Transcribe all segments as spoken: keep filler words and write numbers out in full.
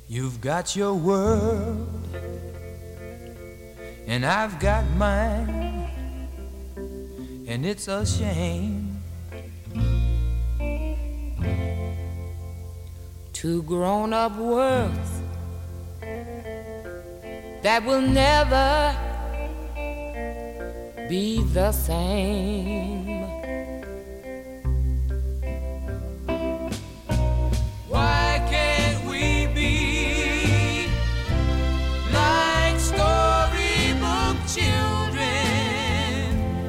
You've got your world, and I've got mine, and it's a shame. Two grown-up worlds that will never be the same. Why can't we be like storybook children,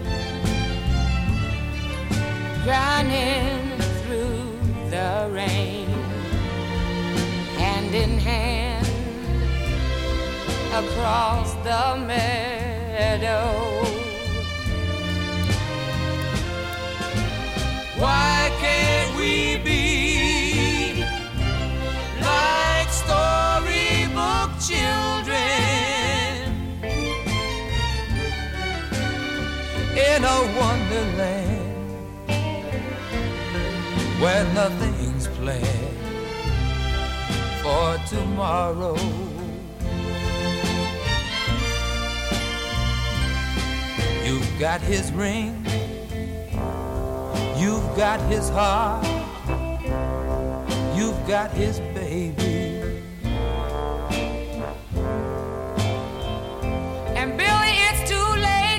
running through the rain, hand in hand across the meadow? Why can't we be like storybook children in a wonderland where nothing's planned for tomorrow? You've got his ring, you've got his heart, you've got his baby. And Billy, it's too late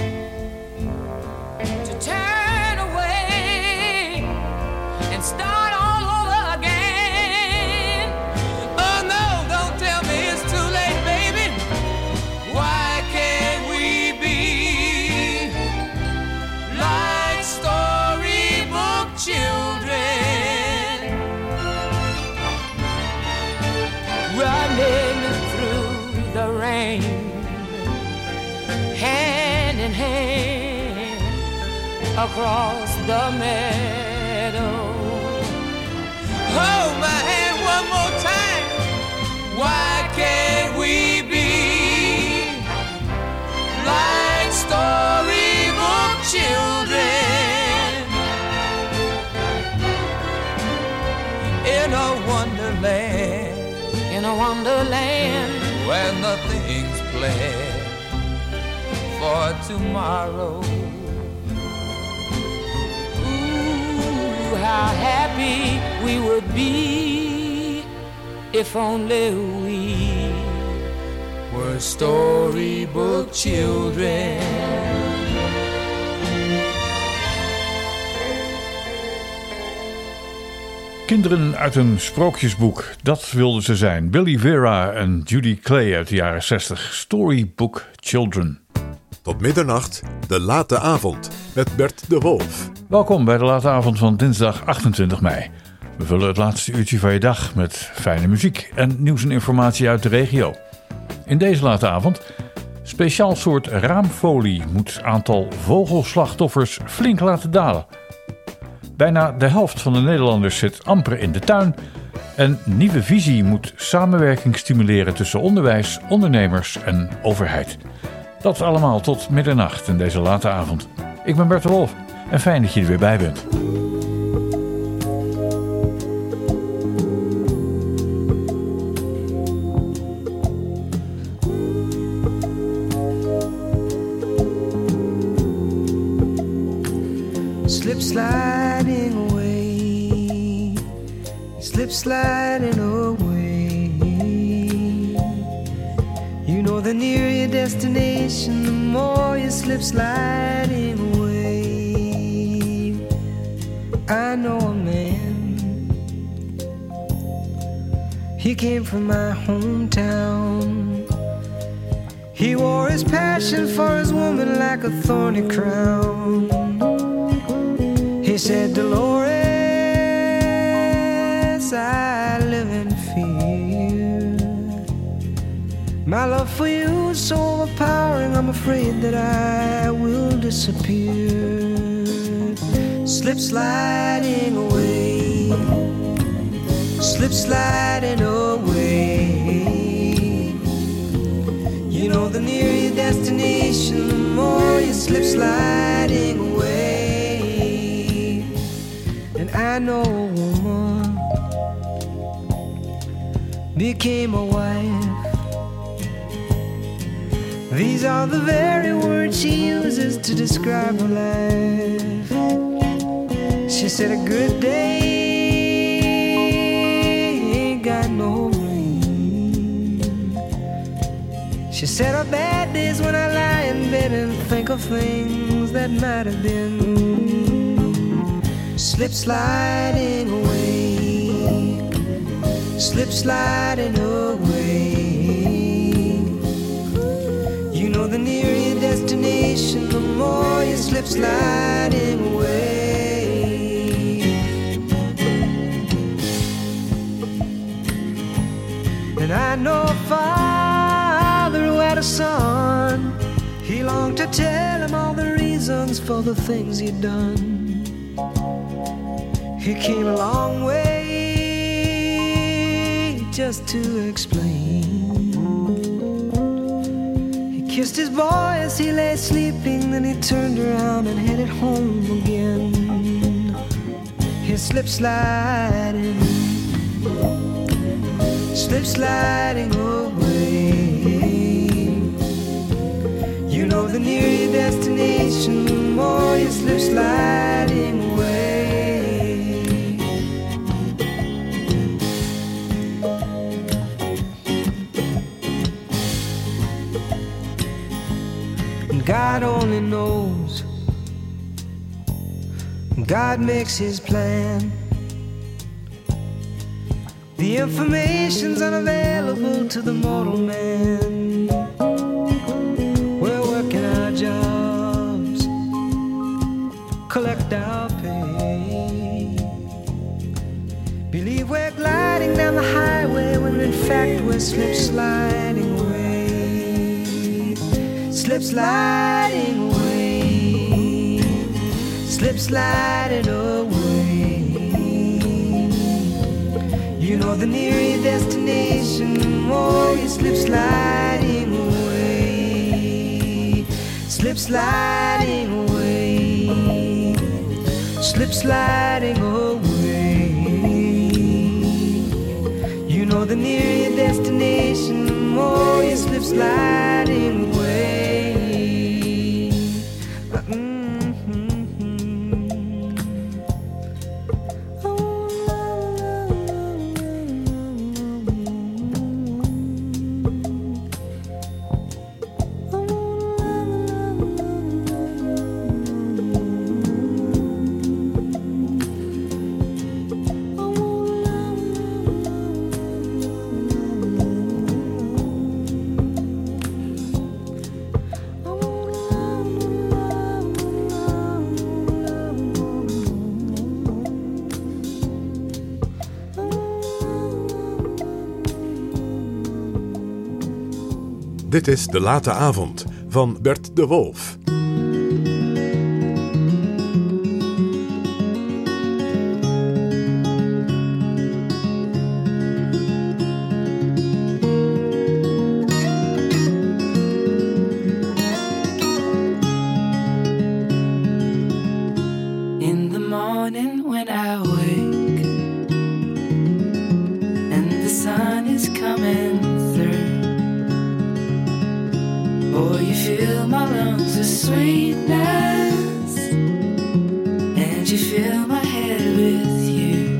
to turn away and start all over again. Oh no, don't tell me it's too late, baby. Why can't we be like storybook children, running through the rain, hand in hand across the meadow? hold my hand one more time. Why can't we be like storybook children in a wonderland, In a wonderland where nothing's planned for tomorrow? Ooh, how happy we would be if only we Were storybook children. Kinderen uit een sprookjesboek, dat wilden ze zijn. Billy Vera en Judy Clay uit de jaren zestig. Storybook Children. Tot middernacht, de late avond, met Bert de Wolf. Welkom bij de late avond van dinsdag achtentwintig mei. We vullen het laatste uurtje van je dag met fijne muziek en nieuws en informatie uit de regio. In deze late avond, speciaal soort raamfolie moet aantal vogelslachtoffers flink laten dalen. Bijna de helft van de Nederlanders zit amper in de tuin. En nieuwe visie moet samenwerking stimuleren tussen onderwijs, ondernemers en overheid. Dat allemaal tot middernacht in deze late avond. Ik ben Bert de Wolf en fijn dat je er weer bij bent. Slip sliding away, slip sliding away. You know the nearer your destination, the more you slip sliding away. I know a man, he came from my hometown. He wore his passion for his woman like a thorny crown. He said, Dolores, I live in fear. My love for you is so overpowering, I'm afraid that I will disappear. Slip sliding away, slip sliding away. You know the nearer your destination, the more you slip sliding away. And I know a woman became a wife. These are the very words she uses to describe her life. She said a good day ain't got no rain. She said her bad days when I lie in bed and think of things that might have been. Slip sliding away, slip sliding away. You know the nearer your destination, the more you slip sliding away. And I know a father who had a son. He longed to tell him all the reasons for the things he'd done. He came a long way just to explain. He kissed his boy as he lay sleeping, then he turned around and headed home again. He slip sliding, slip sliding away. You know the nearer your destination, the more you slip sliding away. God only knows. God makes his plan. The information's unavailable to the mortal man. We're working our jobs, collect our pay. Believe we're gliding down the highway when in fact we're slip sliding away. Slip sliding away, slip sliding away. You know the nearer your destination, the more you slip sliding away. Slip sliding away, slip sliding away. You know the nearer your destination, the more you slip sliding away. Dit is De Late Avond van Bert de Wolf. In the morning when I wake and the sun is coming through, oh, you fill my lungs with sweetness, and you fill my head with you.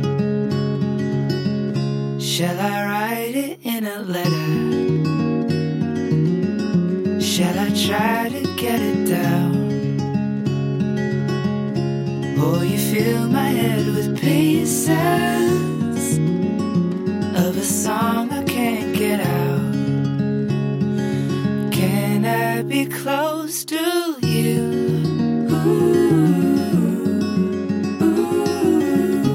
Shall I write it in a letter? Shall I try to get it down? Oh, you fill my head with pieces of a song I can't get out. Can I be close to you? Ooh, ooh.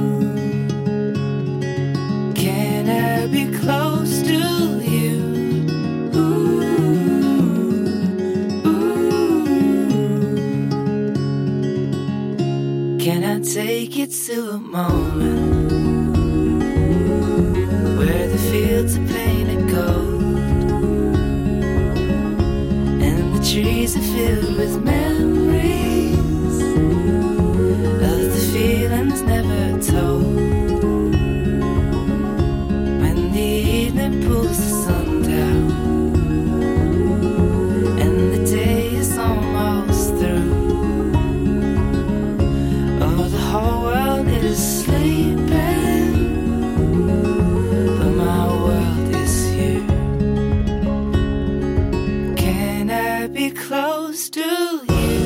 Can I be close to you? Ooh, ooh. Can I take you to a moment where the fields are painted gold? Trees are filled with memories of the feelings never told. When the evening goes the sun down, and the day is almost through. Oh, the whole world is sleeping, but my world is you. Can I be close to you?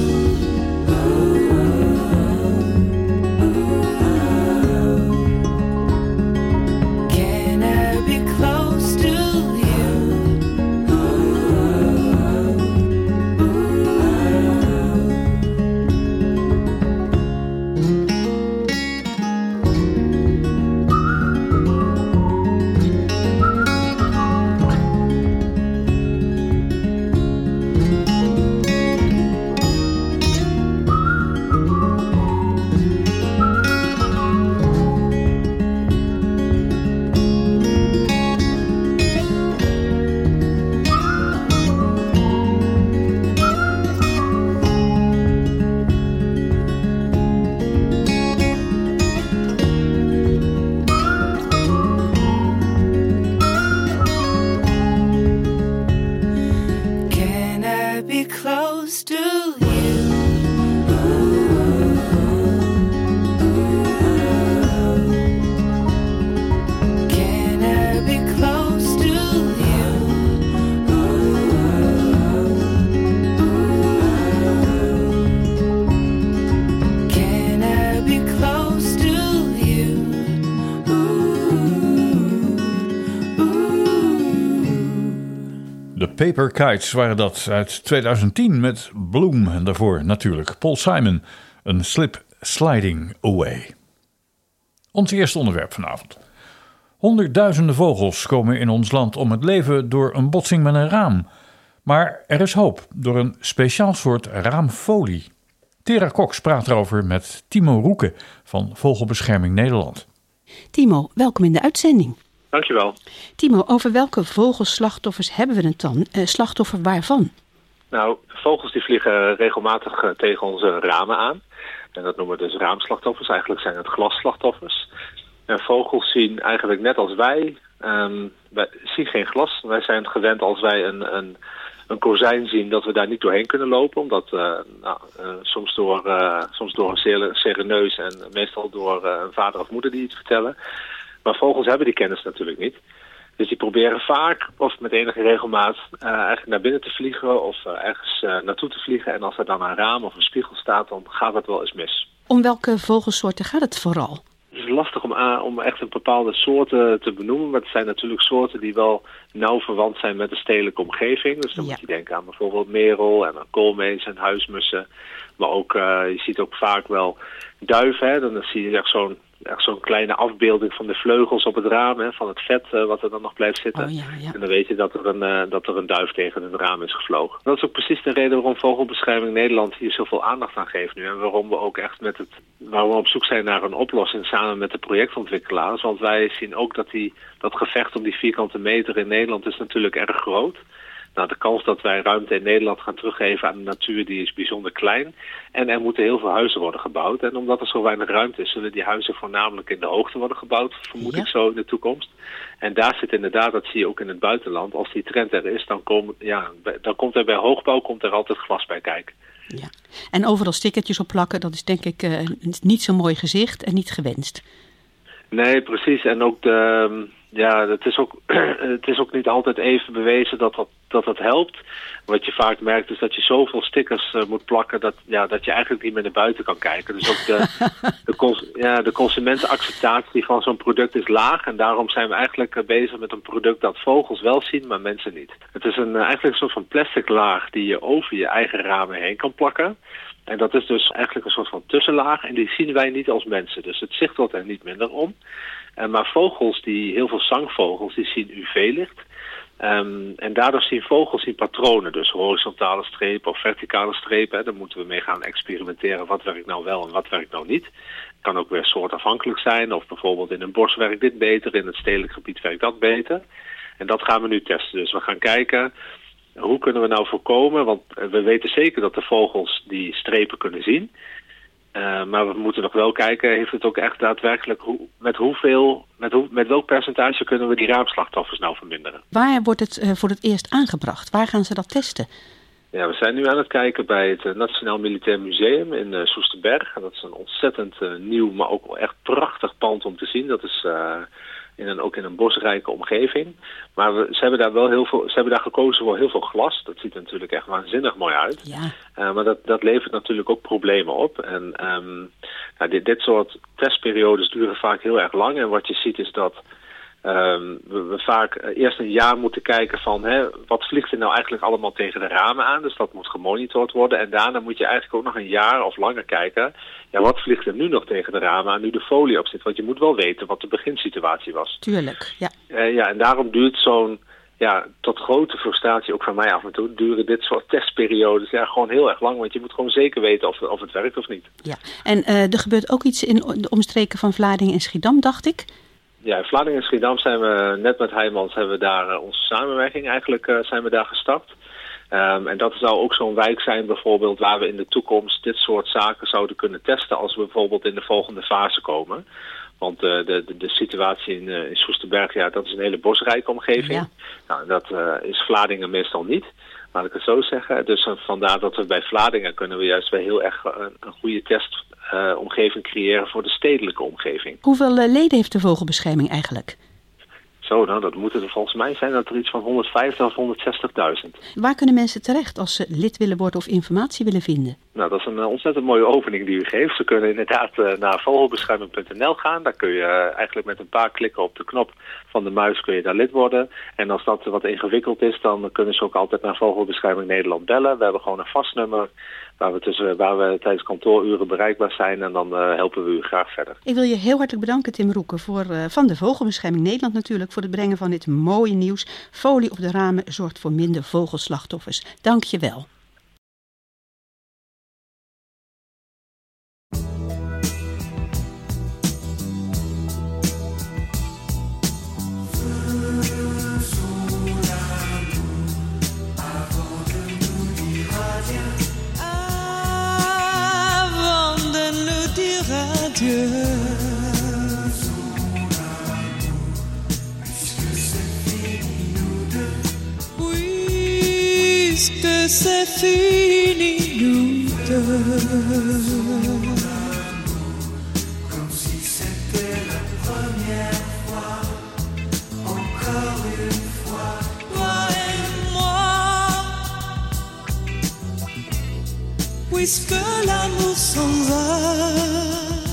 Paper Kites waren dat uit tweeduizend tien met Bloom en daarvoor natuurlijk Paul Simon, een Slip Sliding Away. Ons eerste onderwerp vanavond. Honderdduizenden vogels komen in ons land om het leven door een botsing met een raam. Maar er is hoop door een speciaal soort raamfolie. Tera Cox praat erover met Timo Roeke van Vogelbescherming Nederland. Timo, welkom in de uitzending. Dankjewel. Timo, over welke vogelslachtoffers hebben we het dan? Uh, slachtoffer waarvan? Nou, vogels die vliegen regelmatig uh, tegen onze ramen aan. En dat noemen we dus raamslachtoffers. Eigenlijk zijn het glasslachtoffers. En vogels zien eigenlijk net als wij, um, wij zien geen glas. Wij zijn gewend als wij een, een, een kozijn zien dat we daar niet doorheen kunnen lopen. Omdat uh, nou, uh, soms, door, uh, soms door een sereneus en meestal door uh, een vader of moeder die iets vertellen. Maar vogels hebben die kennis natuurlijk niet. Dus die proberen vaak, of met enige regelmaat, uh, eigenlijk naar binnen te vliegen of uh, ergens uh, naartoe te vliegen. En als er dan een raam of een spiegel staat, dan gaat het wel eens mis. Om welke vogelsoorten gaat het vooral? Het is lastig om, uh, om echt een bepaalde soorten te benoemen. Maar het zijn natuurlijk soorten die wel nauw verwant zijn met de stedelijke omgeving. Dus dan ja. moet je denken aan bijvoorbeeld merel en aan koolmees en huismussen. Maar ook, uh, je ziet ook vaak wel duiven. Hè? Dan zie je echt zo'n Echt zo'n kleine afbeelding van de vleugels op het raam, hè, van het vet uh, wat er dan nog blijft zitten. Oh, ja, ja. En dan weet je dat er, een, uh, dat er een duif tegen het raam is gevlogen. Dat is ook precies de reden waarom Vogelbescherming Nederland hier zoveel aandacht aan geeft nu. En waarom we ook echt met het, waarom we op zoek zijn naar een oplossing samen met de projectontwikkelaars. Want wij zien ook dat die, dat gevecht om die vierkante meter in Nederland is natuurlijk erg groot. Nou, de kans dat wij ruimte in Nederland gaan teruggeven aan de natuur, die is bijzonder klein. En er moeten heel veel huizen worden gebouwd. En omdat er zo weinig ruimte is, zullen die huizen voornamelijk in de hoogte worden gebouwd, vermoed ja. ik zo in de toekomst. En daar zit inderdaad, dat zie je ook in het buitenland, als die trend er is, dan, kom, ja, dan komt er bij hoogbouw komt er altijd glas bij kijken. Ja. En overal stickertjes op plakken, dat is denk ik uh, niet zo'n mooi gezicht en niet gewenst. Nee, precies. En ook de... Ja, het is ook, het is ook niet altijd even bewezen dat dat, dat dat helpt. Wat je vaak merkt is dat je zoveel stickers uh, moet plakken dat, ja, dat je eigenlijk niet meer naar buiten kan kijken. Dus ook de, de, cons- ja, de consumentenacceptatie van zo'n product is laag. En daarom zijn we eigenlijk uh, bezig met een product dat vogels wel zien, maar mensen niet. Het is een, uh, eigenlijk een soort van plastic laag die je over je eigen ramen heen kan plakken. En dat is dus eigenlijk een soort van tussenlaag en die zien wij niet als mensen. Dus het zicht wordt er niet minder om. Uh, maar vogels, die, heel veel zangvogels, die zien U V-licht. Um, en daardoor zien vogels zien patronen, dus horizontale strepen of verticale strepen. Hè. Daar moeten we mee gaan experimenteren. Wat werkt nou wel en wat werkt nou niet. Het kan ook weer soortafhankelijk zijn. Of bijvoorbeeld in een bos werkt dit beter, in het stedelijk gebied werkt dat beter. En dat gaan we nu testen. Dus we gaan kijken, hoe kunnen we nou voorkomen, want we weten zeker dat de vogels die strepen kunnen zien. Uh, maar we moeten nog wel kijken, heeft het ook echt daadwerkelijk, hoe, met hoeveel, met, hoe, met welk percentage kunnen we die raamslachtoffers nou verminderen? Waar wordt het uh, voor het eerst aangebracht? Waar gaan ze dat testen? Ja, we zijn nu aan het kijken bij het uh, Nationaal Militair Museum in uh, Soesterberg. En dat is een ontzettend uh, nieuw, maar ook echt prachtig pand om te zien. Dat is uh, in een, ook in een bosrijke omgeving. Maar we, ze hebben daar wel heel veel, ze hebben daar gekozen voor heel veel glas. Dat ziet er natuurlijk echt waanzinnig mooi uit. Ja. Uh, maar dat, dat levert natuurlijk ook problemen op. En um, nou, dit, dit soort testperiodes duren vaak heel erg lang. En wat je ziet is dat Um, we, we vaak uh, eerst een jaar moeten kijken van hè, wat vliegt er nou eigenlijk allemaal tegen de ramen aan. Dus dat moet gemonitord worden. En daarna moet je eigenlijk ook nog een jaar of langer kijken. Ja, wat vliegt er nu nog tegen de ramen aan nu de folie op zit? Want je moet wel weten wat de beginsituatie was. Tuurlijk, ja. Uh, ja, en daarom duurt zo'n, ja, tot grote frustratie ook van mij af en toe, duren dit soort testperiodes ja, gewoon heel erg lang. Want je moet gewoon zeker weten of, of het werkt of niet. Ja, en uh, er gebeurt ook iets in de omstreken van Vlaardingen en Schiedam, dacht ik. Ja, in Vlaardingen en Schiedam zijn we net met Heijmans hebben we daar uh, onze samenwerking eigenlijk uh, zijn we daar gestart. Um, en dat zou ook zo'n wijk zijn bijvoorbeeld waar we in de toekomst dit soort zaken zouden kunnen testen als we bijvoorbeeld in de volgende fase komen. Want uh, de, de, de situatie in, uh, in Soesterberg, ja, dat is een hele bosrijke omgeving. Ja. Nou, dat uh, is Vlaardingen meestal niet. Laat ik het zo zeggen. Dus uh, vandaar dat we bij Vlaardingen kunnen we juist wel heel erg uh, een goede testomgeving uh, creëren voor de stedelijke omgeving. Hoeveel uh, leden heeft de vogelbescherming eigenlijk? Zo, nou, dat moeten er volgens mij zijn dat er iets van honderdvijftig of honderdzestigduizend. Waar kunnen mensen terecht als ze lid willen worden of informatie willen vinden? Nou, dat is een uh, ontzettend mooie opening die u geeft. Ze kunnen inderdaad uh, naar vogelbescherming punt n l gaan. Daar kun je uh, eigenlijk met een paar klikken op de knop van de muis kun je daar lid worden. En als dat wat ingewikkeld is, dan kunnen ze ook altijd naar Vogelbescherming Nederland bellen. We hebben gewoon een vast nummer waar we, tussen, waar we tijdens kantooruren bereikbaar zijn. En dan uh, helpen we u graag verder. Ik wil je heel hartelijk bedanken, Tim Roeken, voor, uh, van de Vogelbescherming Nederland natuurlijk, voor het brengen van dit mooie nieuws. Folie op de ramen zorgt voor minder vogelslachtoffers. Dank je wel. Puisque c'est fini, nous deux. Comme si c'était la première fois, encore une fois, toi et moi. Puisque l'amour s'en va.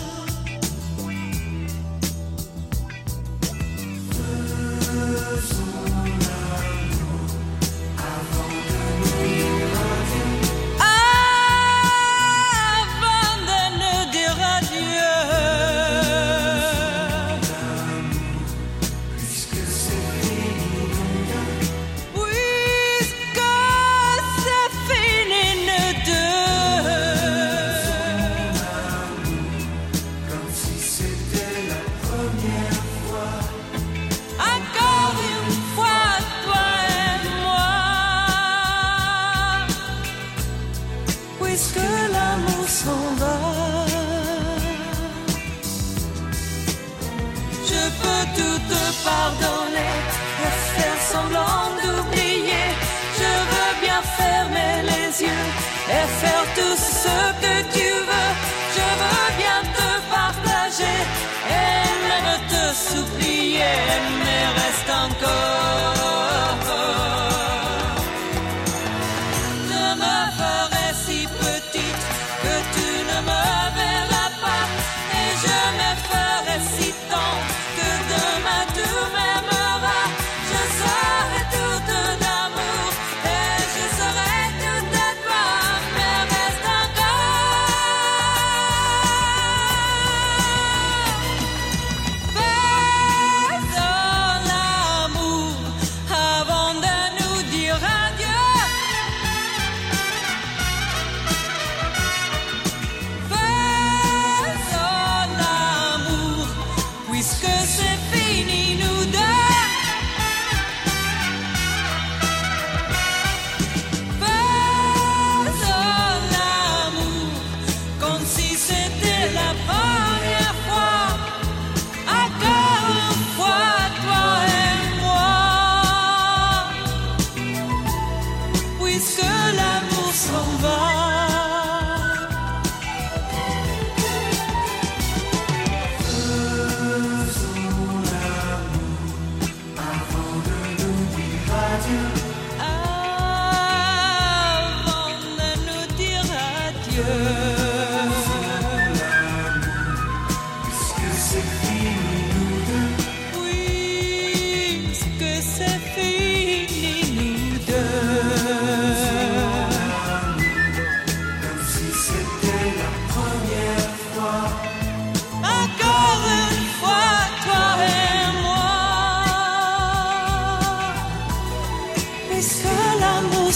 Pardonner et faire semblant d'oublier. Je veux bien fermer les yeux et faire tout ce que tu veux. Je veux bien te partager et même te supplier, mais reste encore. Je me ferai si petite que tu ne me verras pas et je me ferai si tendre que demain tu m'aimeras. Je serai toute d'amour et je serai toute à toi, mais reste encore. Faisons l'amour.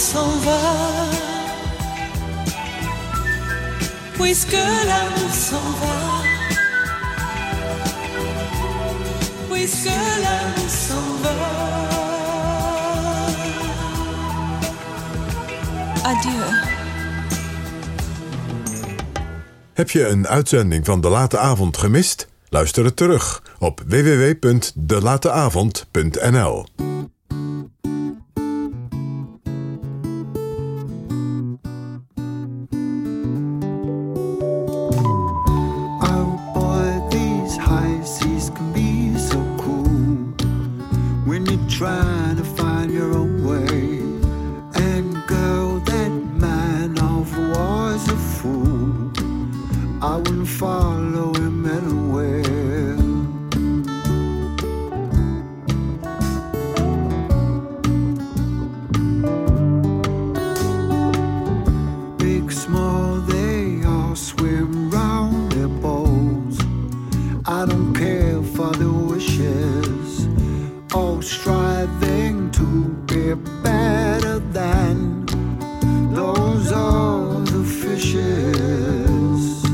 s'en va, puisque l'amour s'en va, puisque l'amour s'en va. Adieu. Heb je een uitzending van De Late Avond gemist? Luister het terug op w w w punt de late avond punt n l. Trying to find your own way, and girl, that man of war's a fool. I wouldn't follow him anywhere. Big, small, they all swim round their bowls. I don't care for the wishes, all striving to be better than those other fishes.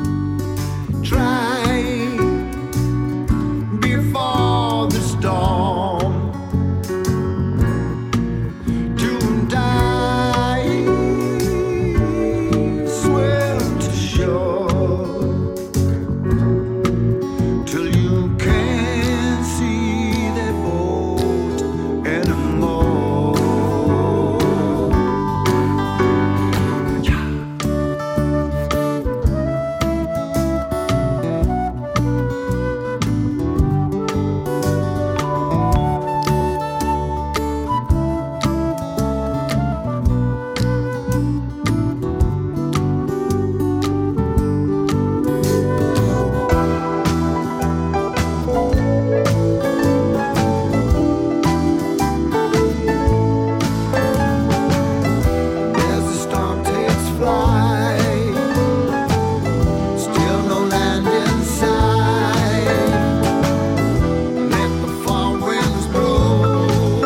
Try before the storm to die, swim to shore till you can't see the boat anymore. As the storm takes flight, still no land in sight. Let the fall winds blow,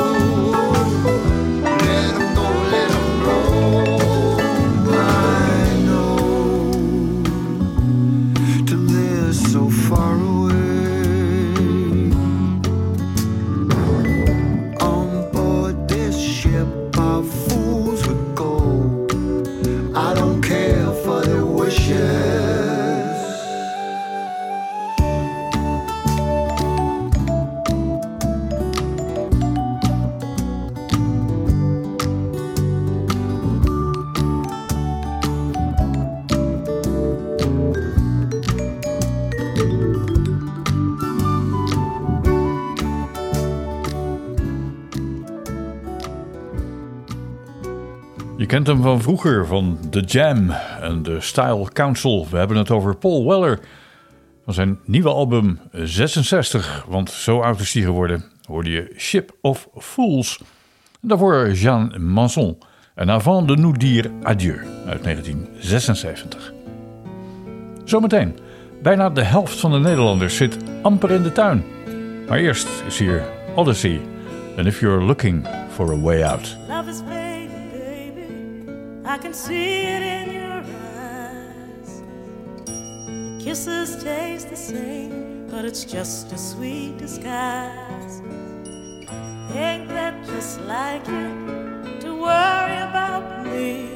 let 'em go, let 'em blow. I know till they're so far away. On board this ship of fools with gold, I don't care for their wishes. Je kent hem van vroeger, van The Jam en de Style Council. We hebben het over Paul Weller van zijn nieuwe album zesenzestig. Want zo oud is hij geworden, hoorde je Ship of Fools. En daarvoor Jean Manson en Avant de nous dire adieu uit negentien zesenzeventig. Zometeen, bijna de helft van de Nederlanders zit amper in de tuin. Maar eerst is hier Odyssey. And if you're looking for a way out. Love is fading, baby. I can see it in your eyes. Your kisses taste the same, but it's just a sweet disguise. Ain't that just like you to worry about me?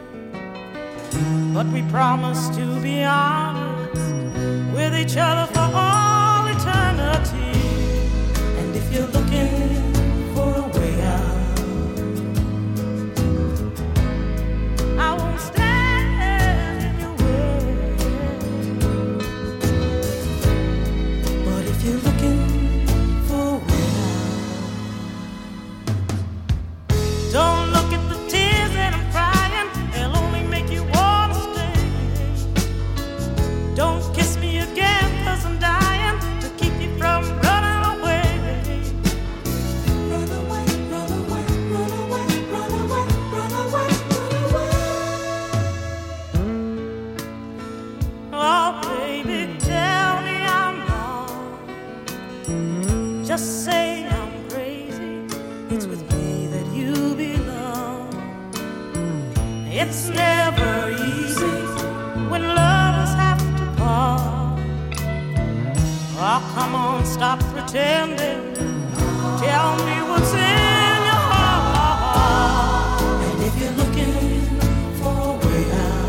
But we promised to be honest with each other for all eternity. And if you're looking for a way out, I won't stand in your way. But if you're looking for a way out, don't look at the tears that I'm crying, they'll only make you wanna stay. Don't kiss me again, 'cause I'm dying to keep you from running away. Run away, run away, run away, run away, run away, run away. Oh baby, tell me I'm wrong. Just say I'm crazy. It's with me that you belong. It's never easy when lovers have to part. Oh, come on, stop pretending. Tell me what's in your heart. And if you're looking for a way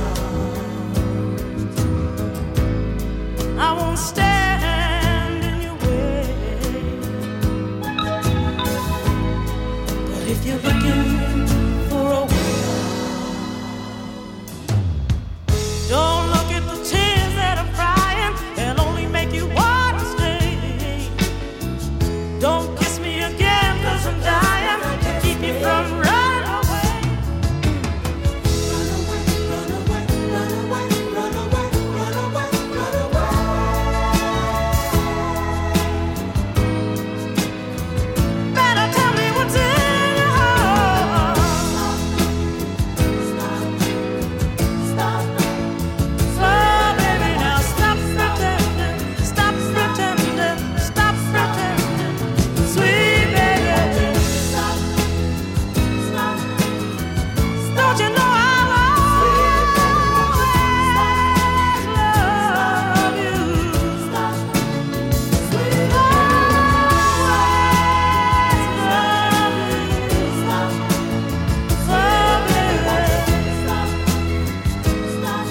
out, I won't stand in your way. But if you're looking for a way out, don't look at the tears that I'm crying. They'll only make you want to stay. Don't kiss me again, 'cause I'm dying to keep you from running away. Run away, run away, run away, run away, run away, run away. Better tell me what's in your heart. Stop, stop, stop. So baby, now stop pretending, stop pretending, stop pretending. Sweet baby, stop, stop. Don't you know I'll always love you? Stop, sweet, always love you. Stop, so baby, stop, stop,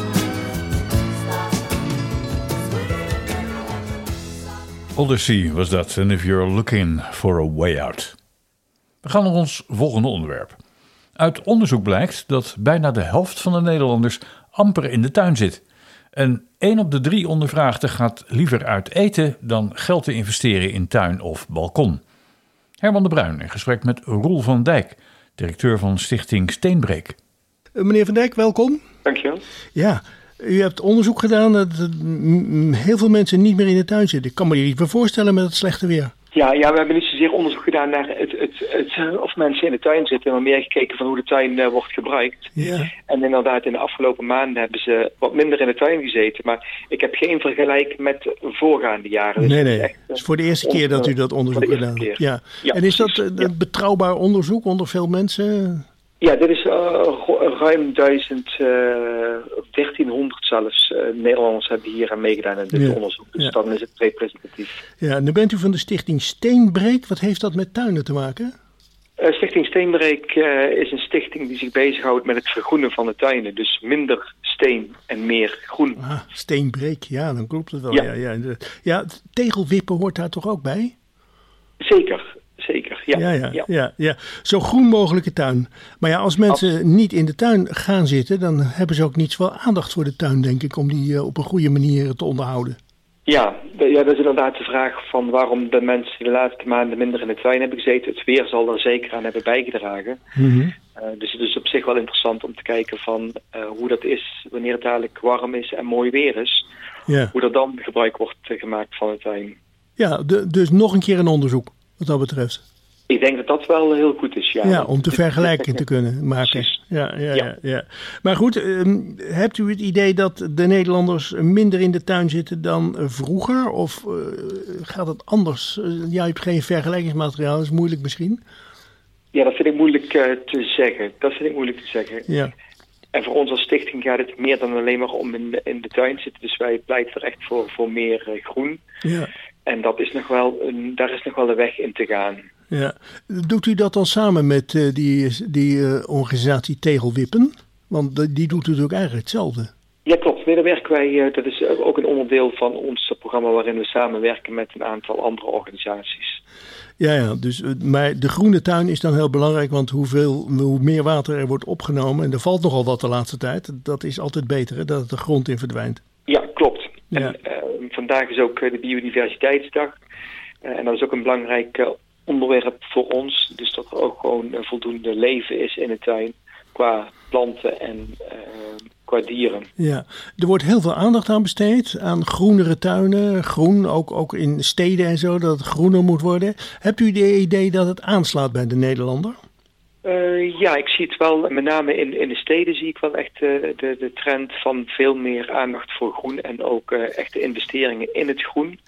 stop. Odyssey was dat, and if you're looking for a way out. We gaan naar ons volgende onderwerp. Uit onderzoek blijkt dat bijna de helft van de Nederlanders amper in de tuin zit. En één op de drie ondervraagden gaat liever uit eten dan geld te investeren in tuin of balkon. Herman de Bruin in gesprek met Roel van Dijk, directeur van stichting Steenbreek. Uh, meneer Van Dijk, welkom. Dankjewel. Ja, u hebt onderzoek gedaan dat er mm, heel veel mensen niet meer in de tuin zitten. Ik kan me hier iets bij voorstellen met het slechte weer. Ja, ja, we hebben niet zozeer onderzoek gedaan naar het, het, het, uh, of mensen in de tuin zitten, maar meer gekeken van hoe de tuin uh, wordt gebruikt. Ja. En inderdaad, in de afgelopen maanden hebben ze wat minder in de tuin gezeten. Maar ik heb geen vergelijk met voorgaande jaren. Dus nee, nee. Het is, echt, uh, het is voor de eerste keer dat u dat onderzoek gedaan hebt. Ja. Ja, en is dat precies. uh, een betrouwbaar onderzoek onder veel mensen? Ja, dit is uh, ruim duizend, uh, dertienhonderd zelfs, uh, Nederlanders hebben hier aan meegedaan in dit Ja. onderzoek. Dus Ja. dan is het representatief. Ja, en dan bent u van de stichting Steenbreek. Wat heeft dat met tuinen te maken? Uh, Stichting Steenbreek uh, is een stichting die zich bezighoudt met het vergroenen van de tuinen. Dus minder steen en meer groen. Ah, Steenbreek, ja, dan klopt het wel. Ja. Ja, ja, ja. ja tegelwippen hoort daar toch ook bij? Zeker, zeker. Ja, Ja, ja, ja. ja, ja. Zo groen mogelijke tuin. Maar ja, als mensen niet in de tuin gaan zitten, dan hebben ze ook niet zoveel aandacht voor de tuin, denk ik, om die uh, op een goede manier te onderhouden. Ja, de- ja, dat is inderdaad de vraag van waarom de mensen de laatste maanden minder in de tuin hebben gezeten. Het weer zal er zeker aan hebben bijgedragen. Mhm. Uh, dus het is op zich wel interessant om te kijken van uh, hoe dat is wanneer het dadelijk warm is en mooi weer is. Ja, Hoe er dan gebruik wordt uh, gemaakt van de tuin. ja de, dus nog een keer een onderzoek, wat dat betreft. Ik denk dat dat wel heel goed is, ja. Ja, om te Dit- vergelijking te kunnen maken. Precies. Ja, ja, ja. Ja. ja. Maar goed, um, hebt u het idee dat de Nederlanders minder in de tuin zitten dan uh, vroeger? Of uh, gaat het anders? Uh, ja, je hebt geen vergelijkingsmateriaal, dat is moeilijk misschien. Ja, dat vind ik moeilijk uh, te zeggen. Dat vind ik moeilijk te zeggen. Ja, En voor ons als stichting gaat het meer dan alleen maar om in de, in de tuin zitten. Dus wij pleiten er echt voor, voor meer uh, groen. ja, En dat is nog wel een, daar is nog wel de weg in te gaan. ja. Doet u dat dan samen met uh, die, die uh, organisatie Tegelwippen? Want de- die doet natuurlijk eigenlijk hetzelfde. Ja, klopt. Nee, daar werken wij, uh, dat is uh, ook een onderdeel van ons programma waarin we samenwerken met een aantal andere organisaties. Ja, ja, dus, uh, maar de groene tuin is dan heel belangrijk, want hoeveel, hoe meer water er wordt opgenomen, en er valt nogal wat de laatste tijd, dat is altijd beter, hè, dat het de grond in verdwijnt. Ja, klopt. Ja. En uh, vandaag is ook uh, de Biodiversiteitsdag. Uh, en dat is ook een belangrijk uh, onderwerp voor ons. Dus dat er ook gewoon uh, voldoende leven is in de tuin qua planten en uh, qua dieren. Ja, er wordt heel veel aandacht aan besteed, aan groenere tuinen, groen, ook, ook in steden en zo, dat het groener moet worden. Hebt u het idee dat het aanslaat bij de Nederlander? Uh, ja, ik zie het wel, met name in, in de steden zie ik wel echt uh, de, de trend van veel meer aandacht voor groen en ook uh, echte investeringen in het groen.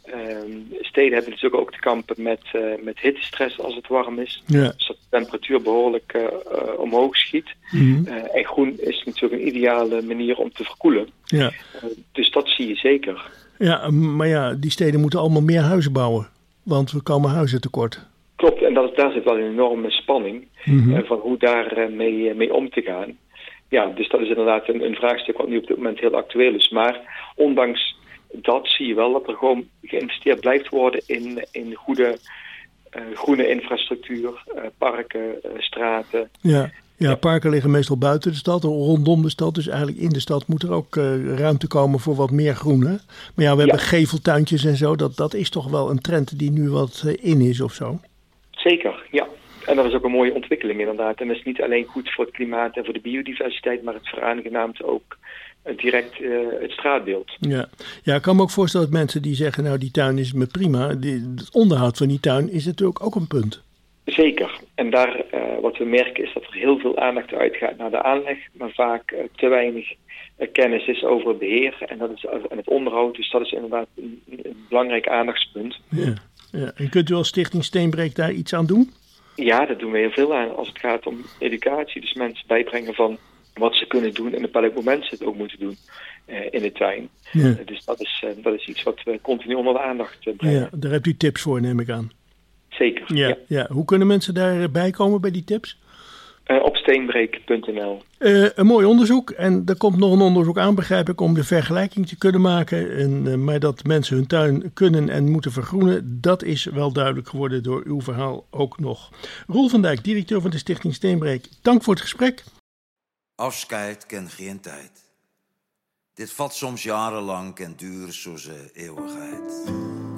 Um, steden hebben natuurlijk ook te kampen met, uh, met hittestress als het warm is. Ja. Dus dat de temperatuur behoorlijk uh, uh, omhoog schiet. Mm-hmm. Uh, en groen is natuurlijk een ideale manier om te verkoelen. Ja. Uh, dus dat zie je zeker. Ja, maar ja, die steden moeten allemaal meer huizen bouwen. Want we komen huizen tekort. Klopt, en dat, daar zit wel een enorme spanning. Mm-hmm. Uh, van hoe daar uh, mee, uh, mee om te gaan. Ja, dus dat is inderdaad een, een vraagstuk wat nu op dit moment heel actueel is. Maar ondanks dat zie je wel dat er gewoon geïnvesteerd blijft worden in, in goede uh, groene infrastructuur, uh, parken, uh, straten. Ja, ja, parken liggen meestal buiten de stad, rondom de stad. Dus eigenlijk in de stad moet er ook uh, ruimte komen voor wat meer groen. Hè? Maar ja, we hebben ja. geveltuintjes en zo. Dat, dat is toch wel een trend die nu wat uh, in is of zo? Zeker, ja. En dat is ook een mooie ontwikkeling inderdaad. En dat is niet alleen goed voor het klimaat en voor de biodiversiteit, maar het veraangenaamt ook direct uh, het straatbeeld. Ja. ja, ik kan me ook voorstellen dat mensen die zeggen, nou die tuin is me prima. Die, het onderhoud van die tuin is natuurlijk ook een punt. Zeker. En daar uh, wat we merken is dat er heel veel aandacht uitgaat naar de aanleg, maar vaak uh, te weinig uh, kennis is over het beheer en, dat is, en het onderhoud. Dus dat is inderdaad een, een belangrijk aandachtspunt. Ja. Ja. En kunt u als Stichting Steenbreek daar iets aan doen? Ja, dat doen we heel veel aan als het gaat om educatie. Dus mensen bijbrengen van wat ze kunnen doen en op welk moment ze het ook moeten doen uh, in de tuin. Ja. Uh, dus dat is, uh, dat is iets wat we continu onder de aandacht uh, brengen. Ja, daar hebt u tips voor, neem ik aan. Zeker, ja. ja. ja. Hoe kunnen mensen daarbij komen bij die tips? Uh, op steenbreek punt n l. Uh, een mooi onderzoek. En er komt nog een onderzoek aan, begrijp ik, om de vergelijking te kunnen maken. En, uh, maar dat mensen hun tuin kunnen en moeten vergroenen, dat is wel duidelijk geworden door uw verhaal ook nog. Roel van Dijk, directeur van de Stichting Steenbreek. Dank voor het gesprek. Afscheid kent geen tijd. Dit vat soms jarenlang en duurt zoals eeuwigheid.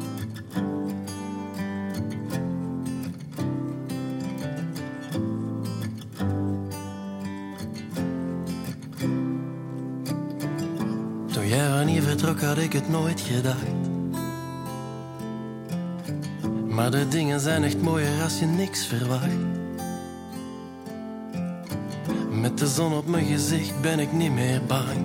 Toen jij van hier vertrok had ik het nooit gedacht. Maar de dingen zijn echt mooier als je niks verwacht. Met de zon op mijn gezicht ben ik niet meer bang.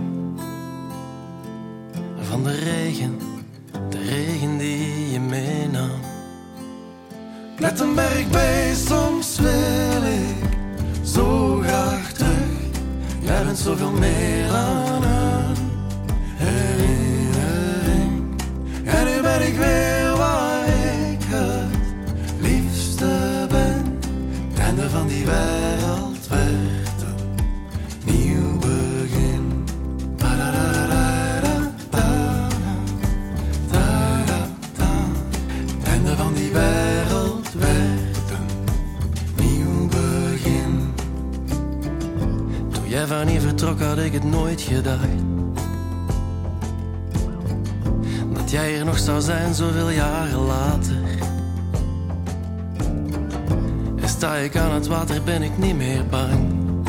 Van de regen, de regen die je meenam. Plettenberg bij, soms wil ik zo graag terug. Jij bent zoveel meer dan een herinnering. En nu ben ik weer waar ik het liefste ben. Het einde van die wereld werd een nieuw begin. Het einde van die wereld werd een nieuw begin. Toen jij van hier vertrok had ik het nooit gedacht. Dat jij er nog zou zijn zoveel jaren later. En sta ik aan het water ben ik niet meer bang.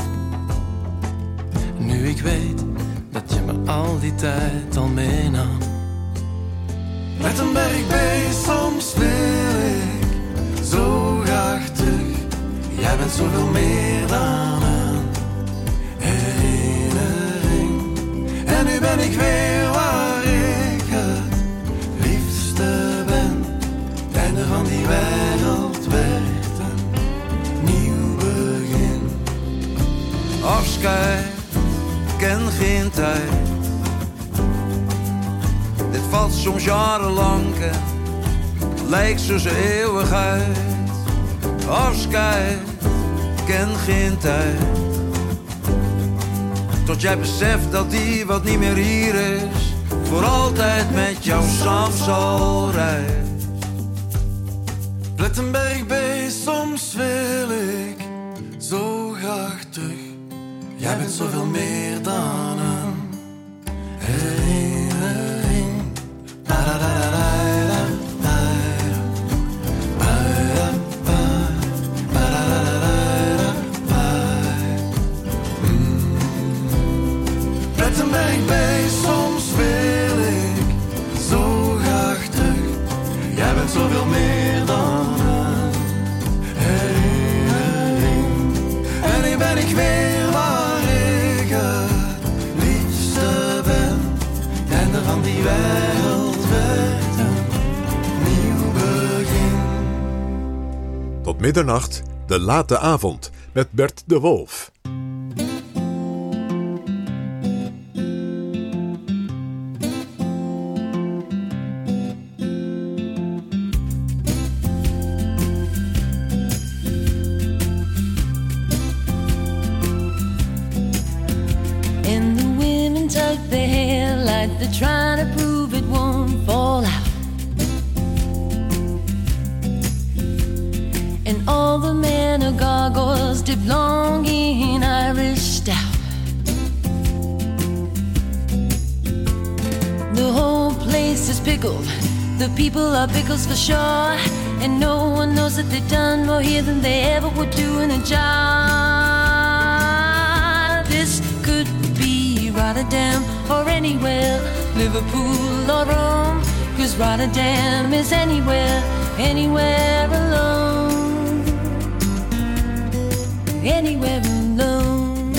Nu ik weet dat je me al die tijd al meenam. Met een berg bij, soms wil ik zo graag terug. Jij bent zoveel meer dan een herinnering. En nu ben ik weer waar ik het liefste ben. Het einde van die wereld werd een nieuw begin. Afscheid, ken geen tijd. Dit valt soms jarenlang en lijkt zo'n eeuwigheid. Afscheid, ken geen tijd. Tot jij beseft dat die wat niet meer hier is, voor altijd met jou samen zal rijden. Plettenberg bij, soms wil ik zo graag terug. Jij bent zoveel meer dan een herinnering. Plettenberg bij, soms wil ik zo graag terug. Jij bent zoveel meer dan een herinnering. En nu ben ik weer waar ik het liefste ben. Het einde van die wereld werd een Tot middernacht, De Late Avond, met Bert de Wolf. And the women tuck their hair like they're trying to prove it won't fall out. And all the men are gargoyles dipped long in Irish stout. The whole place is pickled, the people are pickles for sure. And no one knows that they've done more here than they ever would do in a jar. This could be Rotterdam or anywhere, Liverpool or Rome, 'cause Rotterdam is anywhere, anywhere alone, anywhere alone.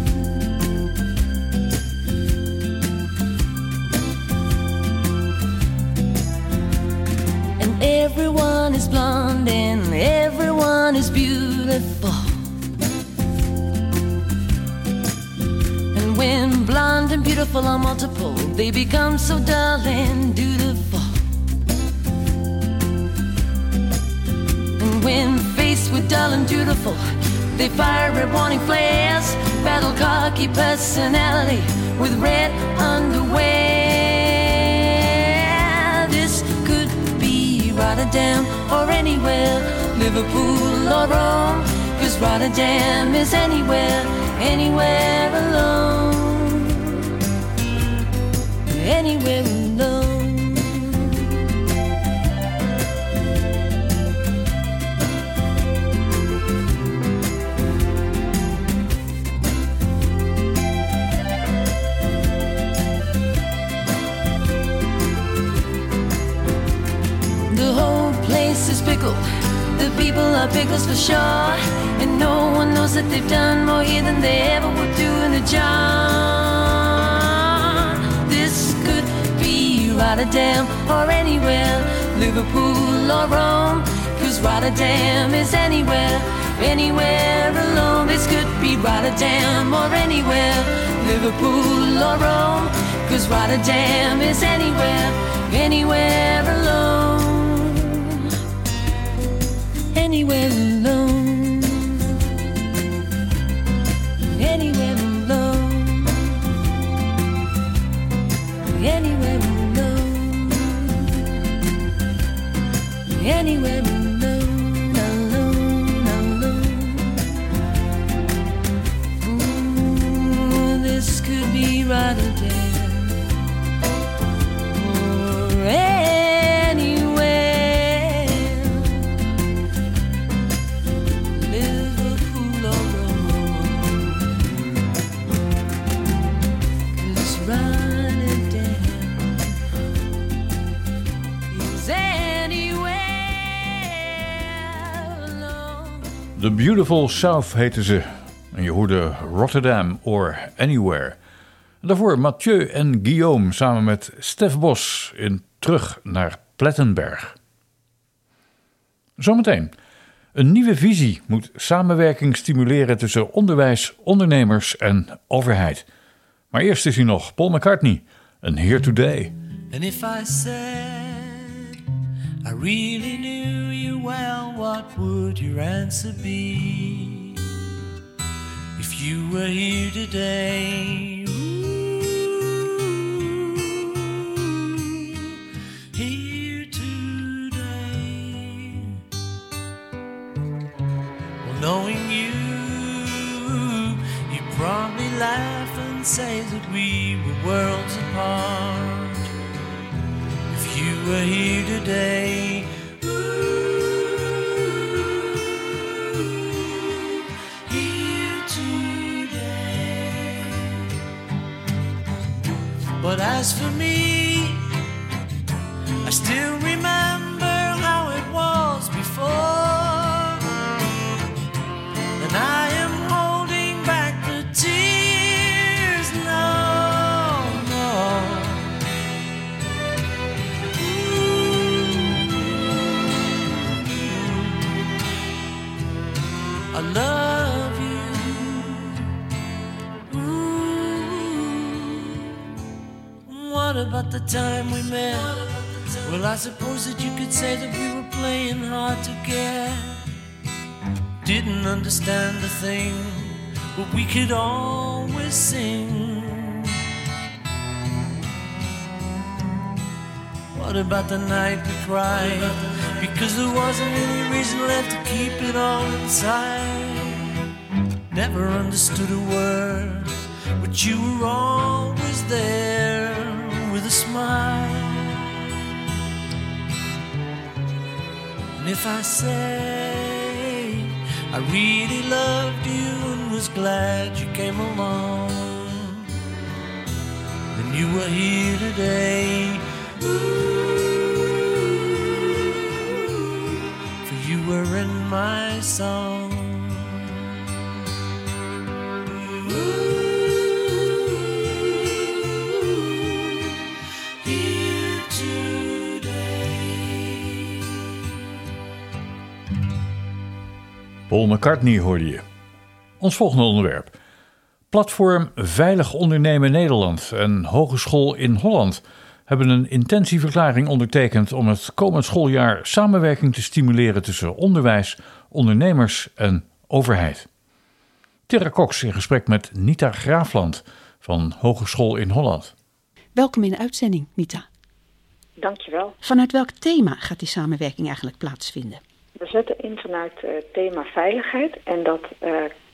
And everyone is blonde and everyone is beautiful. And when blonde and beautiful are multiple, they become so dull and dutiful. And when faced with dull and dutiful, they fire red warning flares, battle cocky personality with red underwear. This could be Rotterdam or anywhere, Liverpool or Rome, 'cause Rotterdam is anywhere, anywhere alone, anywhere alone. The whole place is pickled, the people are pickles for sure. And no one knows that they've done more here than they ever would do in a jar. This could be Rotterdam or anywhere, Liverpool or Rome, 'cause Rotterdam is anywhere, anywhere alone. This could be Rotterdam or anywhere, Liverpool or Rome, 'cause Rotterdam is anywhere, anywhere alone, anywhere alone, anywhere alone, anywhere alone, anywhere alone, alone, alone. Ooh, this could be Rotterdam or anywhere, Liverpool or Rome, 'cause Rotterdam is anywhere alone. The Beautiful South heten ze. En je hoorde Rotterdam or Anywhere. En daarvoor Mathieu en Guillaume samen met Stef Bos in Terug naar Plettenberg. Zometeen. Een nieuwe visie moet samenwerking stimuleren tussen onderwijs, ondernemers en overheid. Maar eerst is hier nog Paul McCartney en Here Today. And if I said I really knew you well, what would your answer be? If you were here today, ooh, here today. Well, knowing you, you'd probably laugh and say that we were worlds apart. If you were here today, but as for me, I still remember how it was before, and I am holding back the tears, no, no. Ooh, I love you. Ooh, what about the time we met? Well, I suppose that you could say that we were playing hard to get. Didn't understand a thing, but we could always sing. What about the night we cried? Because there wasn't any reason left to keep it all inside. Never understood a word, but you were always there with a smile. And if I say I really loved you and was glad you came along, then you were here today. For you were in my song. Here today. Paul McCartney hoorde je. Ons volgende onderwerp. Platform Veilig Ondernemen Nederland en Hogeschool in Holland hebben een intentieverklaring ondertekend om het komend schooljaar samenwerking te stimuleren tussen onderwijs, ondernemers en overheid. Tera Cox in gesprek met Nita Graafland van Hogeschool in Holland. Welkom in de uitzending, Nita. Dankjewel. Vanuit welk thema gaat die samenwerking eigenlijk plaatsvinden? We zetten in vanuit het uh, thema veiligheid en dat uh,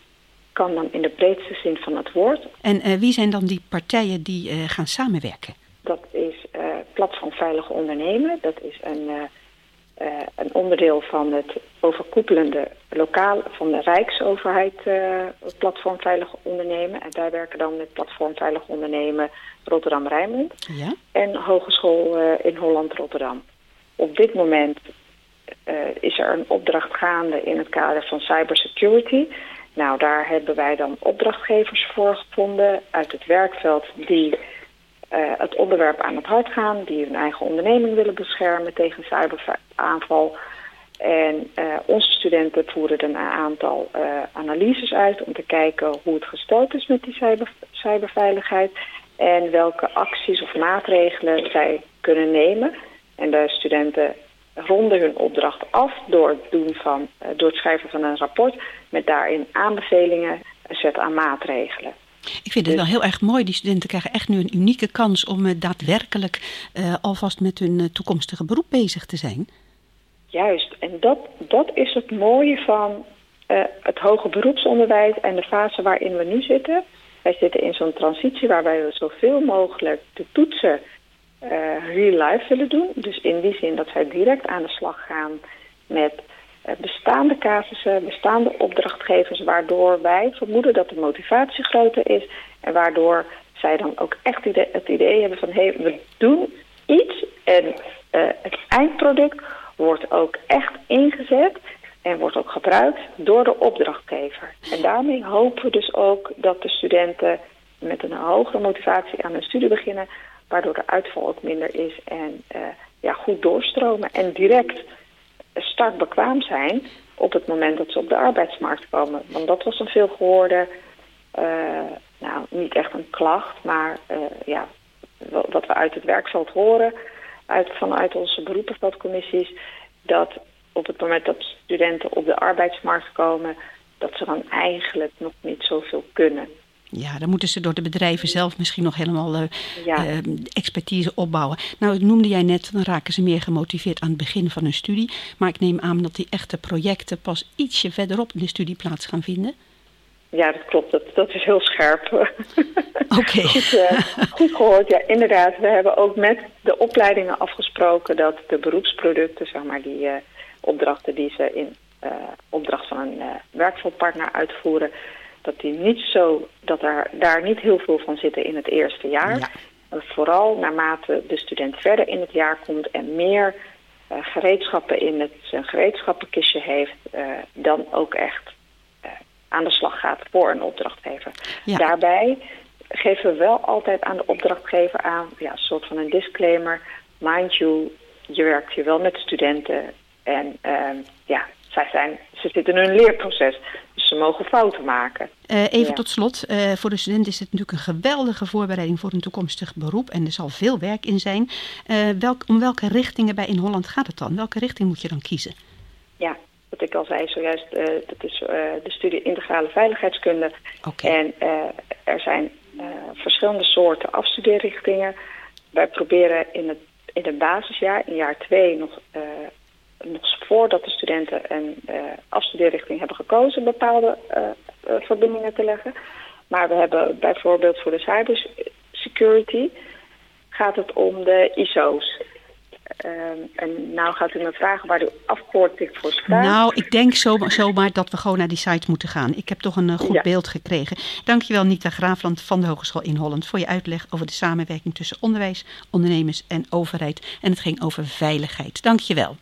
kan dan in de breedste zin van het woord. En uh, wie zijn dan die partijen die uh, gaan samenwerken? Dat is uh, Platform Veilig Ondernemen. Dat is een, uh, uh, een onderdeel van het overkoepelende lokaal van de Rijksoverheid uh, Platform Veilig Ondernemen. En wij werken dan met Platform Veilig Ondernemen Rotterdam-Rijnmond. Ja? En Hogeschool uh, in Holland-Rotterdam. Op dit moment uh, is er een opdracht gaande in het kader van cybersecurity. Nou, daar hebben wij dan opdrachtgevers voor gevonden uit het werkveld die Uh, het onderwerp aan het hart gaan, die hun eigen onderneming willen beschermen tegen cyberaanval. En uh, onze studenten voeren een aantal uh, analyses uit om te kijken hoe het gesteld is met die cyber, cyberveiligheid en welke acties of maatregelen zij kunnen nemen. En de studenten ronden hun opdracht af door het, doen van, uh, door het schrijven van een rapport met daarin aanbevelingen, een set aan maatregelen. Ik vind het wel heel erg mooi. Die studenten krijgen echt nu een unieke kans om uh, daadwerkelijk uh, alvast met hun uh, toekomstige beroep bezig te zijn. Juist, en dat, dat is het mooie van uh, het hoger beroepsonderwijs en de fase waarin we nu zitten. Wij zitten in zo'n transitie waarbij we zoveel mogelijk de toetsen uh, real life willen doen. Dus in die zin dat wij direct aan de slag gaan met bestaande casussen, bestaande opdrachtgevers, waardoor wij vermoeden dat de motivatie groter is en waardoor zij dan ook echt het idee hebben van hé, hey, we doen iets en uh, het eindproduct wordt ook echt ingezet en wordt ook gebruikt door de opdrachtgever. En daarmee hopen we dus ook dat de studenten met een hogere motivatie aan hun studie beginnen, waardoor de uitval ook minder is en uh, ja, goed doorstromen en direct startbekwaam zijn op het moment dat ze op de arbeidsmarkt komen. Want dat was een veelgehoorde, uh, nou niet echt een klacht, maar uh, ja, wat we uit het werkveld horen, uit, vanuit onze beroepenveldcommissies, dat op het moment dat studenten op de arbeidsmarkt komen, dat ze dan eigenlijk nog niet zoveel kunnen. Ja, dan moeten ze door de bedrijven zelf misschien nog helemaal uh, ja. uh, expertise opbouwen. Nou, dat noemde jij net, dan raken ze meer gemotiveerd aan het begin van hun studie. Maar ik neem aan dat die echte projecten pas ietsje verderop in de studie plaats gaan vinden. Ja, dat klopt. Dat, dat is heel scherp. Oké. Okay. Goed, uh, goed gehoord. Ja, inderdaad. We hebben ook met de opleidingen afgesproken dat de beroepsproducten, zeg maar, die uh, opdrachten die ze in uh, opdracht van een uh, werkveldpartner uitvoeren, dat die niet zo, dat er daar niet heel veel van zitten in het eerste jaar. Ja. Vooral naarmate de student verder in het jaar komt en meer uh, gereedschappen in het zijn gereedschappenkistje heeft, uh, dan ook echt uh, aan de slag gaat voor een opdrachtgever. Ja. Daarbij geven we wel altijd aan de opdrachtgever aan, ja, een soort van een disclaimer. Mind you, je werkt hier wel met studenten en uh, ja, zij zijn, ze zitten in hun leerproces. Dus ze mogen fouten maken. Uh, even ja. tot slot, uh, voor de student is het natuurlijk een geweldige voorbereiding voor een toekomstig beroep. En er zal veel werk in zijn. Uh, welk, om welke richtingen bij In Holland gaat het dan? Welke richting moet je dan kiezen? Ja, wat ik al zei zojuist, uh, dat is uh, de studie integrale veiligheidskunde. Okay. En uh, er zijn uh, verschillende soorten afstudeerrichtingen. Wij proberen in het, in het basisjaar, in jaar twee, nog, uh, nog voordat de studenten een uh, afstudeerrichting hebben gekozen, bepaalde uh, uh, verbindingen te leggen. Maar we hebben bijvoorbeeld voor de cybersecurity gaat het om de I S O's. Um, en nou gaat u me vragen waar de afkorting voor staat. Nou, ik denk zomaar, zomaar dat we gewoon naar die site moeten gaan. Ik heb toch een uh, goed ja. beeld gekregen. Dankjewel Nita Graafland van de Hogeschool in Holland voor je uitleg over de samenwerking tussen onderwijs, ondernemers en overheid. En het ging over veiligheid. Dankjewel.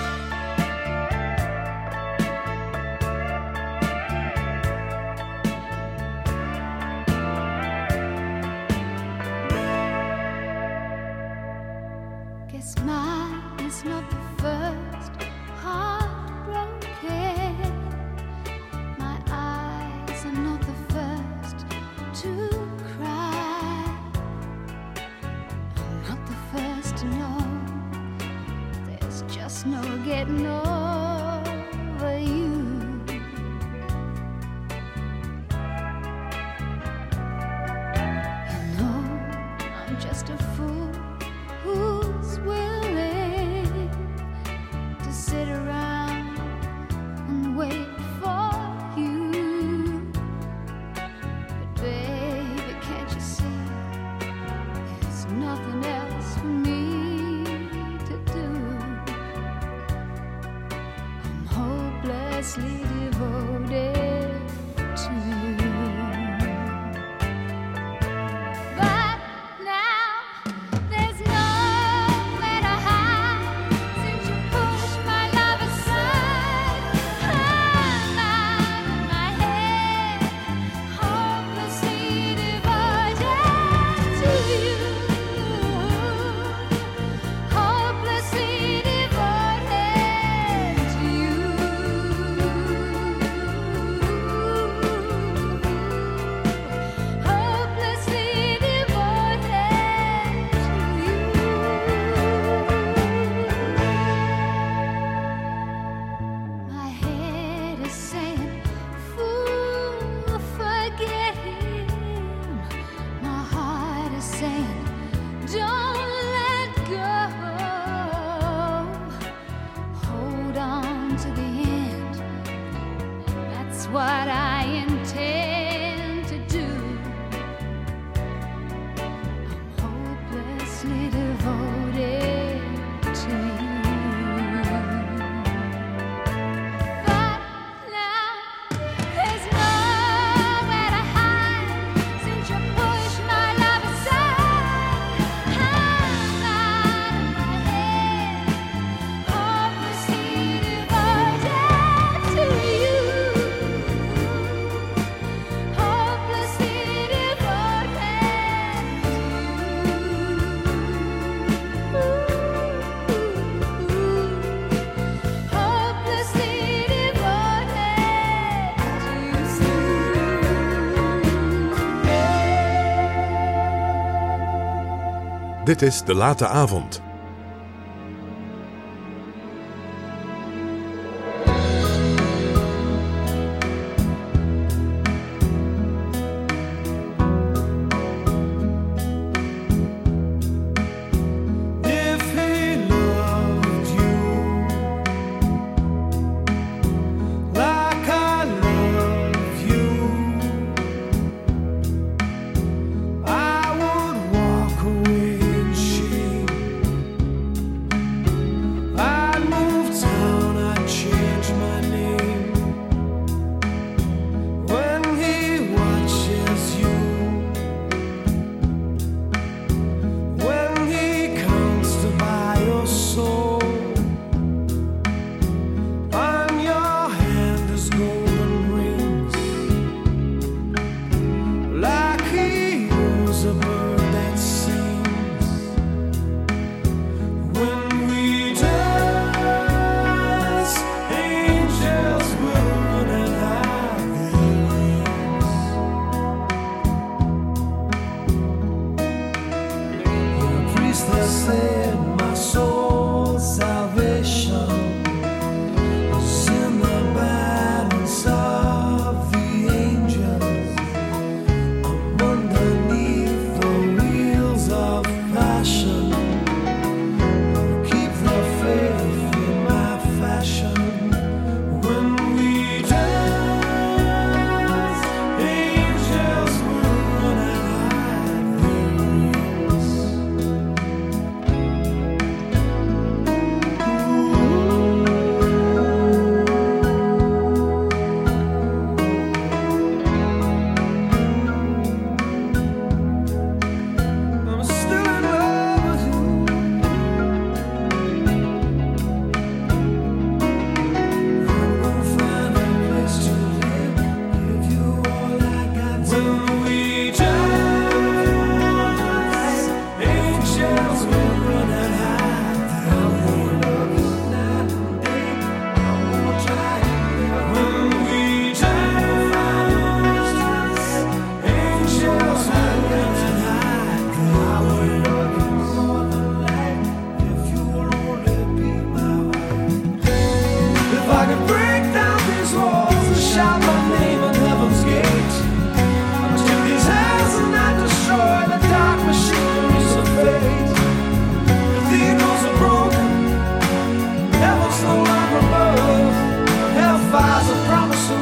Dit is De Late Avond. I would walk away in shame.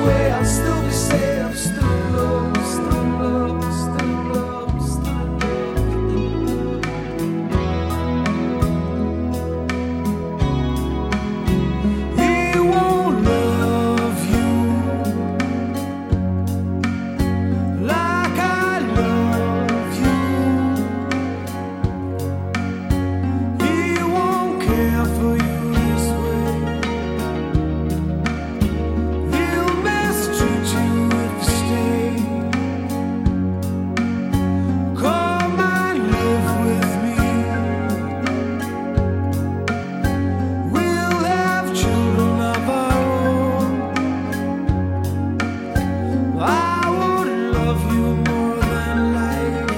away, I'll still be saying I'm still in love, still in love, still in love, still in love. He won't love you like I love you. He won't care for you this way. He'll mistreat you if you stay. Come and live with me. We'll have children of our own. I would love you more than life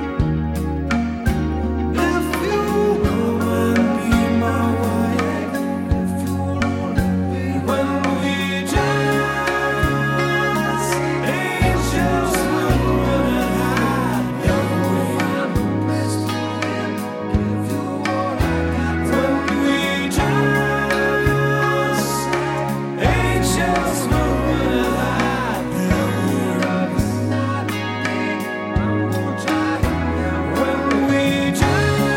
if you come and be my wife. If you wanna be when we dance, angels will run and hide. You'll find a place to live. Give you what I got. When we dance, angels will run and hide. They'll hear us. I'm gonna try. When we dance,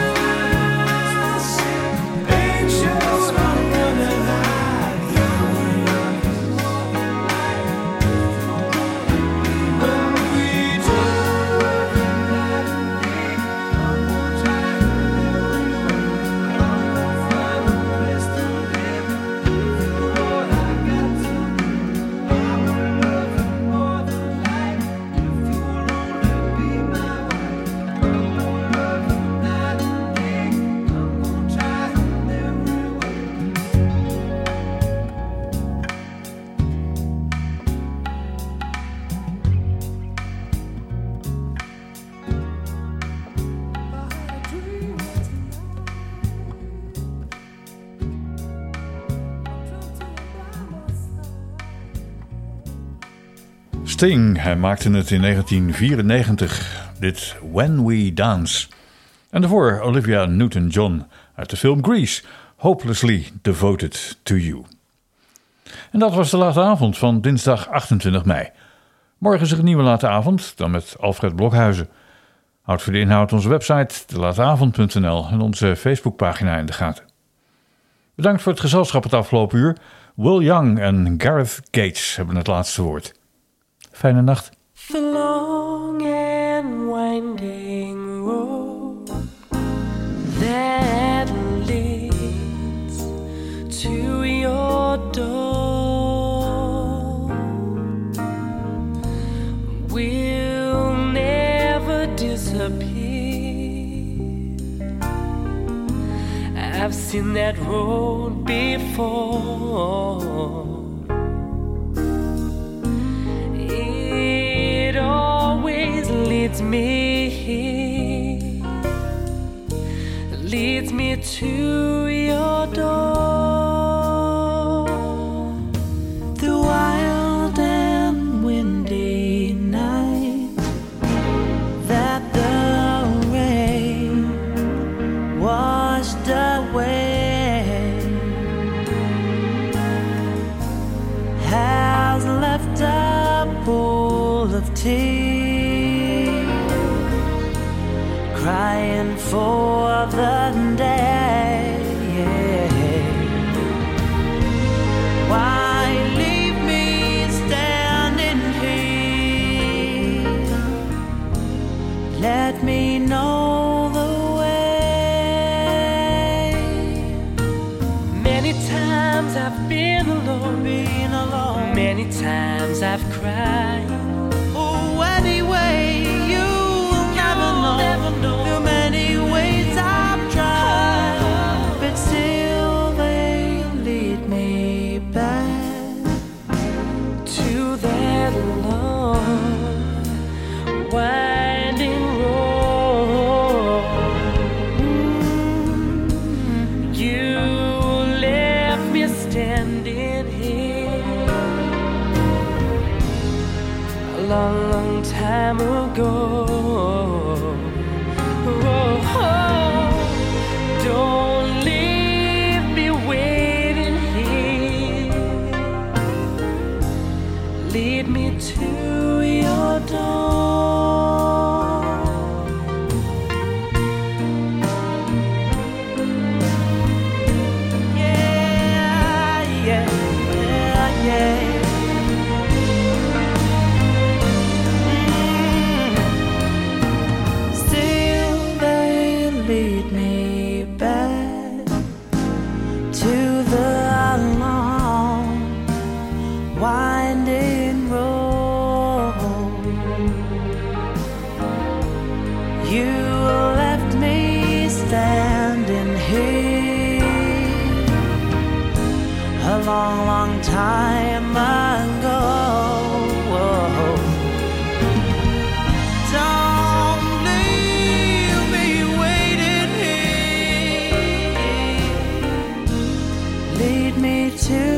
angels will run and hide. They'll hear us. When we dance, I'm gonna try. I'm gonna find a place to live. Give you what I got to. I will love you more than life. If you will only be my wife, I'm gonna love you night and day. I'm gonna try in every way. Sting, hij maakte het in negentien vierennegentig, dit When We Dance. En daarvoor Olivia Newton-John uit de film Grease, Hopelessly Devoted to You. En dat was de late avond van dinsdag achtentwintig mei. Morgen is er een nieuwe late avond, dan met Alfred Blokhuizen. Houd voor de inhoud onze website, de lateavond punt n l en onze Facebookpagina in de gaten. Bedankt voor het gezelschap het afgelopen uur. Will Young en Gareth Gates hebben het laatste woord. Fijne nacht. The long and winding road that leads to your door will never disappear. I've seen that road before. It always leads me here, leads me to your door. The wild and windy night that the rain washed away has left a pool of tears, crying for the day. Why leave me standing here? Let me know the way. Many times I've been alone, been alone. Many times I've cried. Oh, anyway, you'll never know, never know the many ways I've tried, but still they lead me back to that long winding road. Mm, you left me standing here a long, long time ago. Oh, oh, don't leave me waiting here. lead me to your door. Yeah, yeah, yeah, yeah. Mm. Still they lead me back to the long winding road. You left me standing here a long, long time ago. Don't leave me waiting here. Lead me to